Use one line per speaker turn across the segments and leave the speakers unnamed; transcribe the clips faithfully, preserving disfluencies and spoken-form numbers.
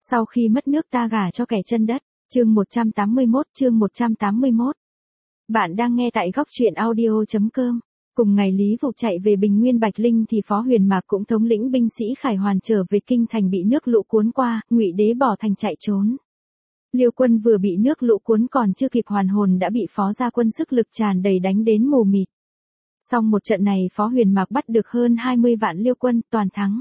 Sau khi mất nước ta gả cho kẻ chân đất. Chương một trăm tám mươi mốt, chương một trăm tám mươi mốt. Bạn đang nghe tại góc truyện audio chấm com. Cùng ngày Lý Vụ chạy về Bình Nguyên Bạch Linh thì Phó Huyền Mạc cũng thống lĩnh binh sĩ Khải Hoàn trở về kinh thành bị nước lũ cuốn qua, Ngụy Đế bỏ thành chạy trốn. Liêu quân vừa bị nước lũ cuốn còn chưa kịp hoàn hồn đã bị Phó gia quân sức lực tràn đầy đánh đến mù mịt. Xong một trận này Phó Huyền Mạc bắt được hơn hai mươi vạn Liêu quân, toàn thắng.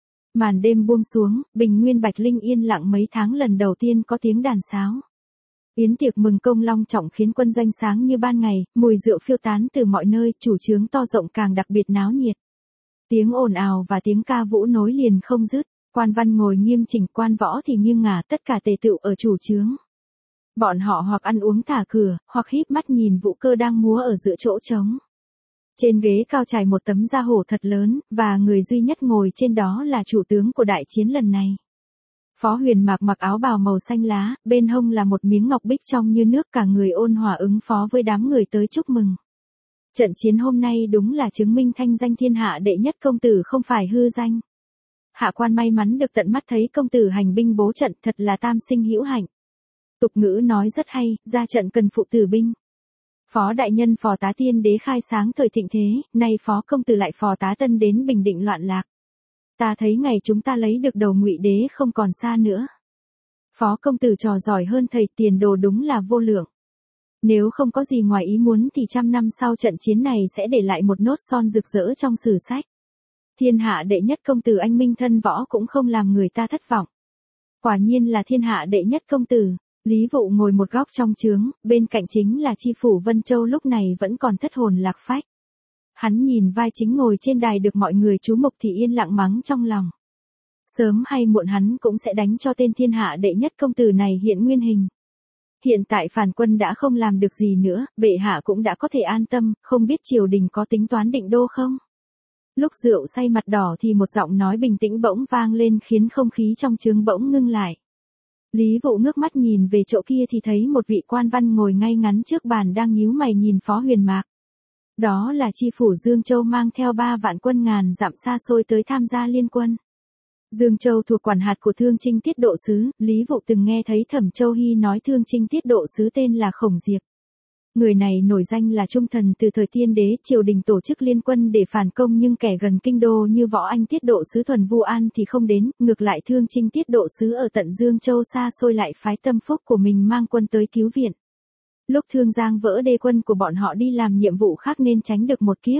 Màn đêm buông xuống, Bình Nguyên Bạch Linh yên lặng mấy tháng lần đầu tiên có tiếng đàn sáo. Yến tiệc mừng công long trọng khiến quân doanh sáng như ban ngày, mùi rượu phiêu tán từ mọi nơi, chủ trướng to rộng càng đặc biệt náo nhiệt. Tiếng ồn ào và tiếng ca vũ nối liền không dứt, quan văn ngồi nghiêm chỉnh, quan võ thì nghiêng ngả, tất cả tề tựu ở chủ trướng. Bọn họ hoặc ăn uống thả cửa, hoặc híp mắt nhìn Vũ Cơ đang múa ở giữa chỗ trống. Trên ghế cao trải một tấm da hổ thật lớn, và người duy nhất ngồi trên đó là chủ tướng của đại chiến lần này. Phó Huyền Mạc mặc áo bào màu xanh lá, bên hông là một miếng ngọc bích trong như nước, cả người ôn hòa ứng phó với đám người tới chúc mừng. Trận chiến hôm nay đúng là chứng minh thanh danh thiên hạ đệ nhất công tử không phải hư danh. Hạ quan may mắn được tận mắt thấy công tử hành binh bố trận, thật là tam sinh hữu hạnh. Tục ngữ nói rất hay, ra trận cần phụ tử binh. Phó đại nhân phò tá tiên đế khai sáng thời thịnh thế, nay phó công tử lại phò tá tân đến bình định loạn lạc. Ta thấy ngày chúng ta lấy được đầu Ngụy Đế không còn xa nữa. Phó công tử trò giỏi hơn thầy, tiền đồ đúng là vô lượng. Nếu không có gì ngoài ý muốn thì trăm năm sau trận chiến này sẽ để lại một nốt son rực rỡ trong sử sách. Thiên hạ đệ nhất công tử anh minh thân võ cũng không làm người ta thất vọng. Quả nhiên là thiên hạ đệ nhất công tử. Lý Vụ ngồi một góc trong trướng, bên cạnh chính là chi phủ Vân Châu lúc này vẫn còn thất hồn lạc phách. Hắn nhìn vai chính ngồi trên đài được mọi người chú mục thì yên lặng mắng trong lòng. Sớm hay muộn hắn cũng sẽ đánh cho tên thiên hạ đệ nhất công tử này hiện nguyên hình. Hiện tại phản quân đã không làm được gì nữa, bệ hạ cũng đã có thể an tâm, không biết triều đình có tính toán định đô không? Lúc rượu say mặt đỏ thì một giọng nói bình tĩnh bỗng vang lên khiến không khí trong trướng bỗng ngưng lại. Lý Vụ ngước mắt nhìn về chỗ kia thì thấy một vị quan văn ngồi ngay ngắn trước bàn đang nhíu mày nhìn Phó Huyền Mạc. Đó là chi phủ Dương Châu mang theo ba vạn quân ngàn dặm xa xôi tới tham gia liên quân. Dương Châu thuộc quản hạt của Thương Chinh Tiết Độ Sứ, Lý Vụ từng nghe thấy Thẩm Châu Hy nói Thương Chinh Tiết Độ Sứ tên là Khổng Diệp. Người này nổi danh là trung thần từ thời tiên đế, triều đình tổ chức liên quân để phản công nhưng kẻ gần kinh đô như Võ Anh Tiết Độ Sứ Thuần Vu An thì không đến, ngược lại Thương Chinh Tiết Độ Sứ ở tận Dương Châu xa xôi lại phái tâm phúc của mình mang quân tới cứu viện. Lúc Thương Giang vỡ đê quân của bọn họ đi làm nhiệm vụ khác nên tránh được một kiếp.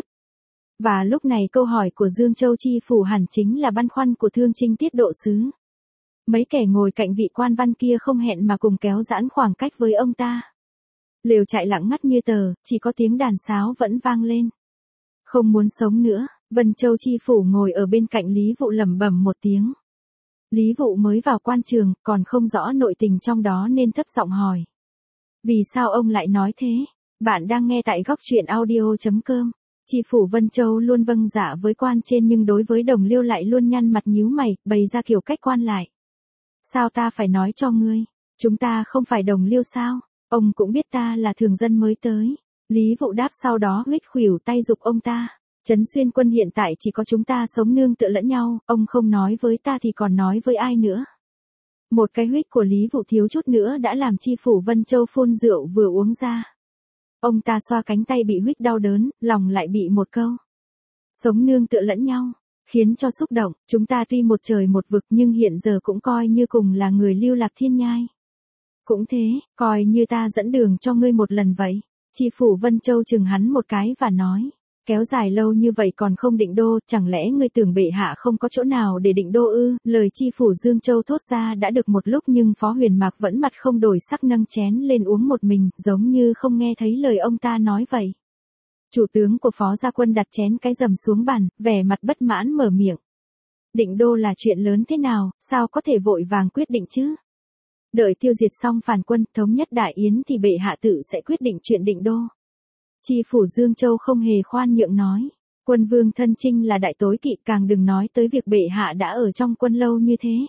Và lúc này câu hỏi của Dương Châu chi phủ hẳn chính là băn khoăn của Thương Chinh Tiết Độ Sứ. Mấy kẻ ngồi cạnh vị quan văn kia không hẹn mà cùng kéo giãn khoảng cách với ông ta. Lều trại lặng ngắt như tờ, chỉ có tiếng đàn sáo vẫn vang lên. Không muốn sống nữa, Vân Châu chi phủ ngồi ở bên cạnh Lý Vụ lẩm bẩm một tiếng. Lý Vụ mới vào quan trường, còn không rõ nội tình trong đó nên thấp giọng hỏi. Vì sao ông lại nói thế? Bạn đang nghe tại góc truyện audio chấm com. Chi phủ Vân Châu luôn vâng dạ với quan trên nhưng đối với đồng liêu lại luôn nhăn mặt nhíu mày, bày ra kiểu cách quan lại. Sao ta phải nói cho ngươi? Chúng ta không phải đồng liêu sao? Ông cũng biết ta là thường dân mới tới. Lý Vụ đáp sau đó huýt khuỷu tay giục ông ta. Trấn Xuyên quân hiện tại chỉ có chúng ta sống nương tựa lẫn nhau, ông không nói với ta thì còn nói với ai nữa. Một cái huýt của Lý Vụ thiếu chút nữa đã làm chi phủ Vân Châu phun rượu vừa uống ra. Ông ta xoa cánh tay bị huýt đau đớn, lòng lại bị một câu. Sống nương tựa lẫn nhau, khiến cho xúc động, chúng ta tuy một trời một vực nhưng hiện giờ cũng coi như cùng là người lưu lạc thiên nhai. Cũng thế, coi như ta dẫn đường cho ngươi một lần vậy. Chi phủ Vân Châu chừng hắn một cái và nói. Kéo dài lâu như vậy còn không định đô, chẳng lẽ ngươi tưởng bệ hạ không có chỗ nào để định đô ư? Lời chi phủ Dương Châu thốt ra đã được một lúc nhưng Phó Huyền Mạc vẫn mặt không đổi sắc nâng chén lên uống một mình, giống như không nghe thấy lời ông ta nói vậy. Chủ tướng của Phó gia quân đặt chén cái rầm xuống bàn, vẻ mặt bất mãn mở miệng. Định đô là chuyện lớn thế nào, sao có thể vội vàng quyết định chứ? Đợi tiêu diệt xong phản quân, thống nhất Đại Yến thì bệ hạ tự sẽ quyết định chuyện định đô. Chi phủ Dương Châu không hề khoan nhượng nói. Quân vương thân chinh là đại tối kỵ, càng đừng nói tới việc bệ hạ đã ở trong quân lâu như thế.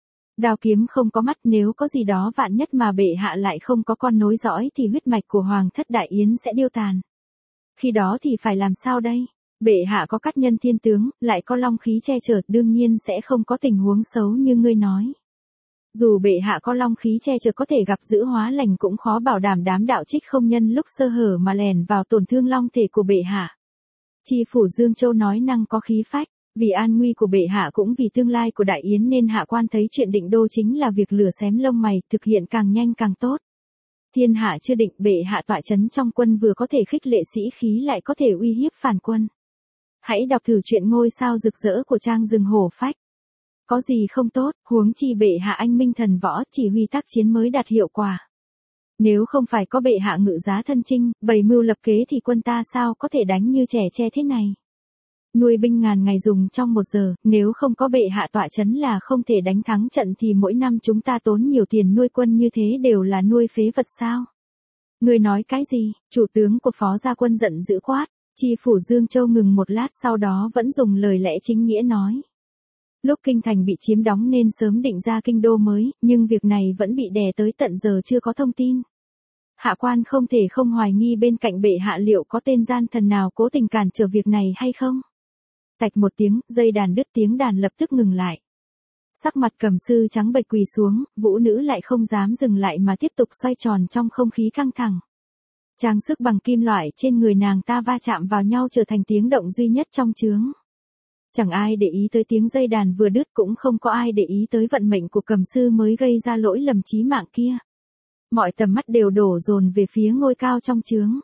Đao kiếm không có mắt, nếu có gì đó vạn nhất mà bệ hạ lại không có con nối dõi thì huyết mạch của Hoàng thất Đại Yến sẽ điêu tàn. Khi đó thì phải làm sao đây? Bệ hạ có cát nhân thiên tướng, lại có long khí che chở, đương nhiên sẽ không có tình huống xấu như ngươi nói. Dù bệ hạ có long khí che chở có thể gặp giữ hóa lành cũng khó bảo đảm đám đạo trích không nhân lúc sơ hở mà lèn vào tổn thương long thể của bệ hạ. Chi phủ Dương Châu nói năng có khí phách, vì an nguy của bệ hạ cũng vì tương lai của Đại Yến nên hạ quan thấy chuyện định đô chính là việc lửa xém lông mày, thực hiện càng nhanh càng tốt. Thiên hạ chưa định, bệ hạ tọa chấn trong quân vừa có thể khích lệ sĩ khí lại có thể uy hiếp phản quân. Hãy đọc thử chuyện ngôi sao rực rỡ của Trang Rừng Hổ Phách. Có gì không tốt, huống chi bệ hạ anh minh thần võ, chỉ huy tác chiến mới đạt hiệu quả. Nếu không phải có bệ hạ ngự giá thân chinh, bày mưu lập kế thì quân ta sao có thể đánh như trẻ tre thế này. Nuôi binh ngàn ngày dùng trong một giờ, nếu không có bệ hạ tọa chấn là không thể đánh thắng trận thì mỗi năm chúng ta tốn nhiều tiền nuôi quân như thế đều là nuôi phế vật sao. Người nói cái gì, chủ tướng của phó gia quân giận dữ quát, chi phủ Dương Châu ngừng một lát sau đó vẫn dùng lời lẽ chính nghĩa nói. Lúc kinh thành bị chiếm đóng nên sớm định ra kinh đô mới, nhưng việc này vẫn bị đè tới tận giờ chưa có thông tin. Hạ quan không thể không hoài nghi bên cạnh bệ hạ liệu có tên gian thần nào cố tình cản trở việc này hay không. Tạch một tiếng, dây đàn đứt, tiếng đàn lập tức ngừng lại. Sắc mặt Cầm Sư trắng bệch quỳ xuống, vũ nữ lại không dám dừng lại mà tiếp tục xoay tròn trong không khí căng thẳng. Trang sức bằng kim loại trên người nàng ta va chạm vào nhau trở thành tiếng động duy nhất trong chướng. Chẳng ai để ý tới tiếng dây đàn vừa đứt, cũng không có ai để ý tới vận mệnh của Cầm Sư mới gây ra lỗi lầm chí mạng kia. Mọi tầm mắt đều đổ dồn về phía ngôi cao trong chướng.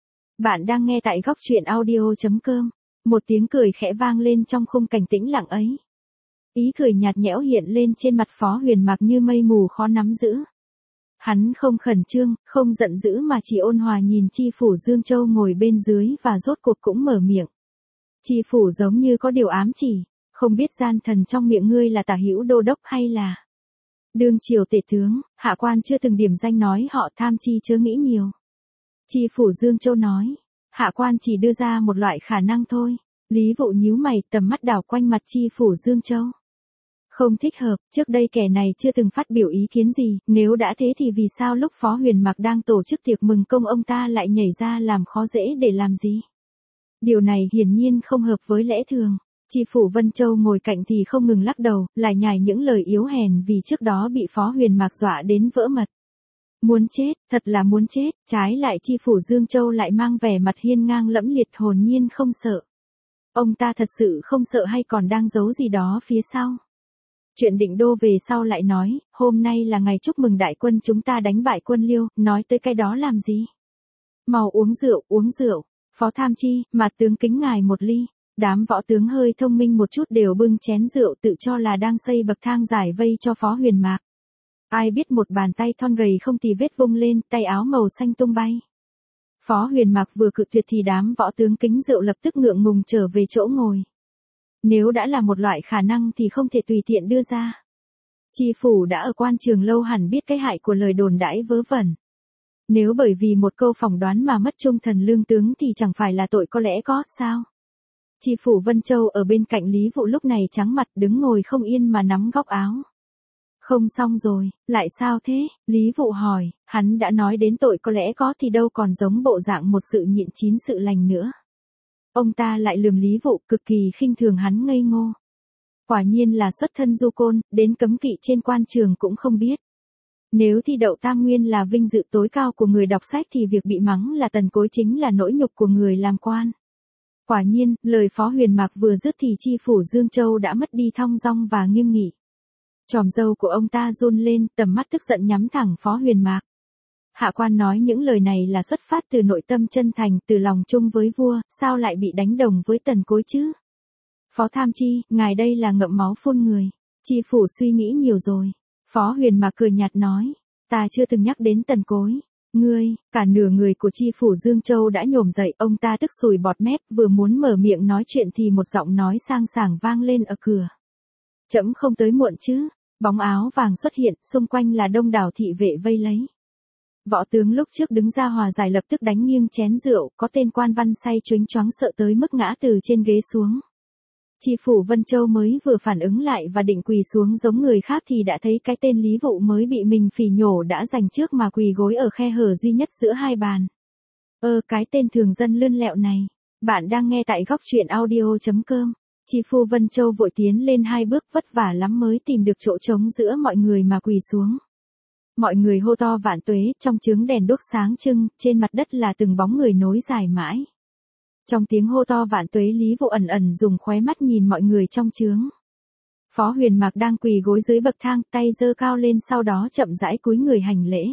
Bạn đang nghe tại góc truyện audio chấm com. Một tiếng cười khẽ vang lên trong khung cảnh tĩnh lặng ấy. Ý cười nhạt nhẽo hiện lên trên mặt Phó Huyền Mạc như mây mù khó nắm giữ. Hắn không khẩn trương, không giận dữ mà chỉ ôn hòa nhìn chi phủ Dương Châu ngồi bên dưới và rốt cuộc cũng mở miệng. Chi phủ giống như có điều ám chỉ, không biết gian thần trong miệng ngươi là Tả Hữu Đô Đốc hay là đương triều tể tướng. Hạ quan chưa từng điểm danh nói họ, tham chi chớ nghĩ nhiều. Chi phủ Dương Châu nói, hạ quan chỉ đưa ra một loại khả năng thôi. Lý Vụ nhíu mày, tầm mắt đảo quanh mặt chi phủ Dương Châu. Không thích hợp, trước đây kẻ này chưa từng phát biểu ý kiến gì, nếu đã thế thì vì sao lúc Phó Huyền Mạc đang tổ chức tiệc mừng công ông ta lại nhảy ra làm khó dễ để làm gì? Điều này hiển nhiên không hợp với lẽ thường. Chi phủ Vân Châu ngồi cạnh thì không ngừng lắc đầu, lại nhải những lời yếu hèn vì trước đó bị Phó Huyền Mạc dọa đến vỡ mật. Muốn chết, thật là muốn chết, trái lại chi phủ Dương Châu lại mang vẻ mặt hiên ngang lẫm liệt, hồn nhiên không sợ. Ông ta thật sự không sợ hay còn đang giấu gì đó phía sau? Chuyện định đô về sau lại nói, hôm nay là ngày chúc mừng đại quân chúng ta đánh bại quân Liêu, nói tới cái đó làm gì? Mau uống rượu, uống rượu. Phó Tham Chi, mặt tướng kính ngài một ly. Đám võ tướng hơi thông minh một chút đều bưng chén rượu tự cho là đang xây bậc thang giải vây cho Phó Huyền Mạc. Ai biết một bàn tay thon gầy không tì vết vung lên, tay áo màu xanh tung bay. Phó Huyền Mạc vừa cự tuyệt thì đám võ tướng kính rượu lập tức ngượng ngùng trở về chỗ ngồi. Nếu đã là một loại khả năng thì không thể tùy tiện đưa ra. Chi phủ đã ở quan trường lâu hẳn biết cái hại của lời đồn đãi vớ vẩn. Nếu bởi vì một câu phỏng đoán mà mất trung thần lương tướng thì chẳng phải là tội có lẽ có, sao? Chi phủ Vân Châu ở bên cạnh Lý Vụ lúc này trắng mặt đứng ngồi không yên mà nắm góc áo. Không xong rồi, lại sao thế? Lý Vụ hỏi, hắn đã nói đến tội có lẽ có thì đâu còn giống bộ dạng một sự nhịn chín sự lành nữa. Ông ta lại lườm Lý Vụ cực kỳ khinh thường hắn ngây ngô. Quả nhiên là xuất thân du côn, đến cấm kỵ trên quan trường cũng không biết. Nếu thi đậu tam nguyên là vinh dự tối cao của người đọc sách thì việc bị mắng là tần cối chính là nỗi nhục của người làm quan. Quả nhiên, lời Phó Huyền Mạc vừa dứt thì chi phủ Dương Châu đã mất đi thong dong và nghiêm nghị. Chòm râu của ông ta run lên, tầm mắt tức giận nhắm thẳng Phó Huyền Mạc. Hạ quan nói những lời này là xuất phát từ nội tâm chân thành, từ lòng chung với vua, sao lại bị đánh đồng với tần cối chứ? Phó Tham Chi, ngài đây là ngậm máu phun người. Chi phủ suy nghĩ nhiều rồi. Phó Huyền Mạc cười nhạt nói, ta chưa từng nhắc đến tần cối. Ngươi, cả nửa người của chi phủ Dương Châu đã nhổm dậy, ông ta tức sùi bọt mép, vừa muốn mở miệng nói chuyện thì một giọng nói sang sảng vang lên ở cửa. Trẫm không tới muộn chứ? Bóng áo vàng xuất hiện, xung quanh là đông đảo thị vệ vây lấy. Võ tướng lúc trước đứng ra hòa giải lập tức đánh nghiêng chén rượu, có tên quan văn say choáng choáng sợ tới mức ngã từ trên ghế xuống. Chi phủ Vân Châu mới vừa phản ứng lại và định quỳ xuống giống người khác thì đã thấy cái tên Lý Vụ mới bị mình phỉ nhổ đã giành trước mà quỳ gối ở khe hở duy nhất giữa hai bàn. Ơ cái tên thường dân lươn lẹo này. Bạn đang nghe tại góc truyện audio chấm com. Chi phu Vân Châu vội tiến lên hai bước, vất vả lắm mới tìm được chỗ trống giữa mọi người mà quỳ xuống. Mọi người hô to vạn tuế, trong chướng đèn đuốc sáng trưng, trên mặt đất là từng bóng người nối dài mãi. Trong tiếng hô to vạn tuế, Lý Vụ ẩn ẩn dùng khóe mắt nhìn mọi người trong chướng. Phó Huyền Mạc đang quỳ gối dưới bậc thang, tay giơ cao lên, sau đó chậm rãi cúi người hành lễ.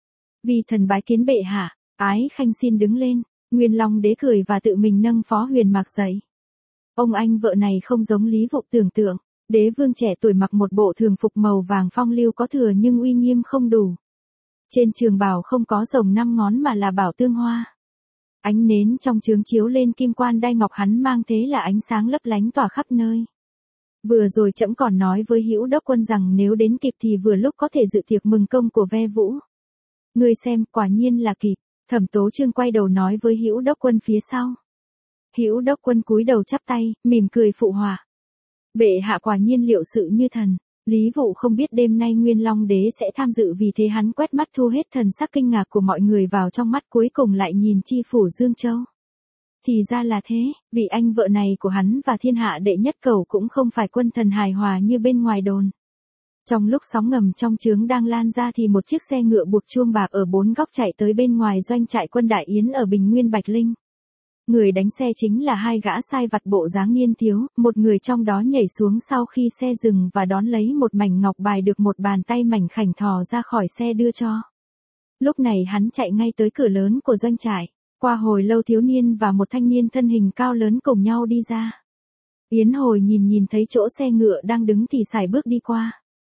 Vì thần bái kiến bệ hạ, Ái Khanh xin đứng lên. Nguyên Long đế cười và tự mình nâng Phó Huyền Mạc dậy. Ông anh vợ này không giống Lý Vụ tưởng tượng, đế vương trẻ tuổi mặc một bộ thường phục màu vàng phong lưu có thừa nhưng uy nghiêm không đủ. Trên trường bào không có rồng năm ngón mà là bảo tương hoa. Ánh nến trong chướng chiếu lên kim quan đai ngọc hắn mang, thế là ánh sáng lấp lánh tỏa khắp nơi. Vừa rồi trẫm còn nói với Hữu Đốc Quân rằng nếu đến kịp thì vừa lúc có thể dự tiệc mừng công của Ve Vũ. Ngươi xem, quả nhiên là kịp. Thẩm Tố Trương quay đầu nói với Hữu Đốc Quân phía sau. Hữu Đốc Quân cúi đầu chắp tay, mỉm cười phụ họa. Bệ hạ quả nhiên liệu sự như thần. Lý Vụ không biết đêm nay Nguyên Long đế sẽ tham dự, vì thế hắn quét mắt thu hết thần sắc kinh ngạc của mọi người vào trong mắt, cuối cùng lại nhìn Chi phủ Dương Châu. Thì ra là thế, vị anh vợ này của hắn và thiên hạ đệ nhất cẩu cũng không phải quân thần hài hòa như bên ngoài đồn. Trong lúc sóng ngầm trong chướng đang lan ra thì một chiếc xe ngựa buộc chuông bạc ở bốn góc chạy tới bên ngoài doanh trại quân Đại Yến ở Bình Nguyên Bạch Linh. Người đánh xe chính là hai gã sai vặt bộ dáng niên thiếu, một người trong đó nhảy xuống sau khi xe dừng và đón lấy một mảnh ngọc bài được một bàn tay mảnh khảnh thò ra khỏi xe đưa cho. Lúc này hắn chạy ngay tới cửa lớn của doanh trại, qua hồi lâu thiếu niên và một thanh niên thân hình cao lớn cùng nhau đi ra. Yến Hồi nhìn nhìn thấy chỗ xe ngựa đang đứng thì sải bước đi qua.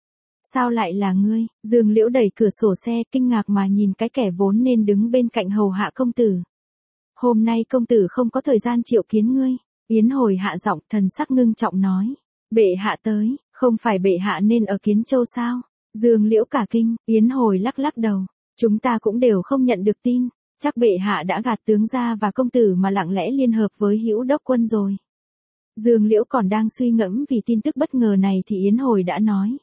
Sao lại là ngươi? Dương Liễu đẩy cửa sổ xe, kinh ngạc mà nhìn cái kẻ vốn nên đứng bên cạnh hầu hạ công tử. Hôm nay công tử không có thời gian triệu kiến ngươi. Yến Hồi hạ giọng, thần sắc ngưng trọng nói. Bệ hạ tới, không phải bệ hạ nên ở Kiến Châu sao? Dương Liễu cả kinh, Yến Hồi lắc lắc đầu. Chúng ta cũng đều không nhận được tin. Chắc bệ hạ đã gạt tướng gia và công tử mà lặng lẽ liên hợp với Hữu Đốc Quân rồi. Dương Liễu còn đang suy ngẫm vì tin tức bất ngờ này thì Yến Hồi đã nói.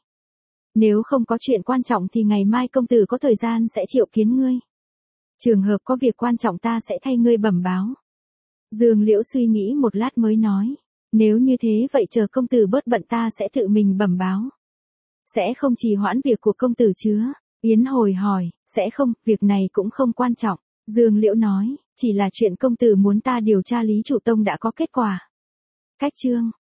Nếu không có chuyện quan trọng thì ngày mai công tử có thời gian sẽ triệu kiến ngươi. Trường hợp có việc quan trọng ta sẽ thay ngươi bẩm báo. Dương Liễu suy nghĩ một lát mới nói. Nếu như thế vậy chờ công tử bớt bận ta sẽ tự mình bẩm báo. Sẽ không trì hoãn việc của công tử chứ? Yến Hồi hỏi. Sẽ không, việc này cũng không quan trọng. Dương Liễu nói. Chỉ là chuyện công tử muốn ta điều tra Lý Chủ Tông đã có kết quả. Cách chương.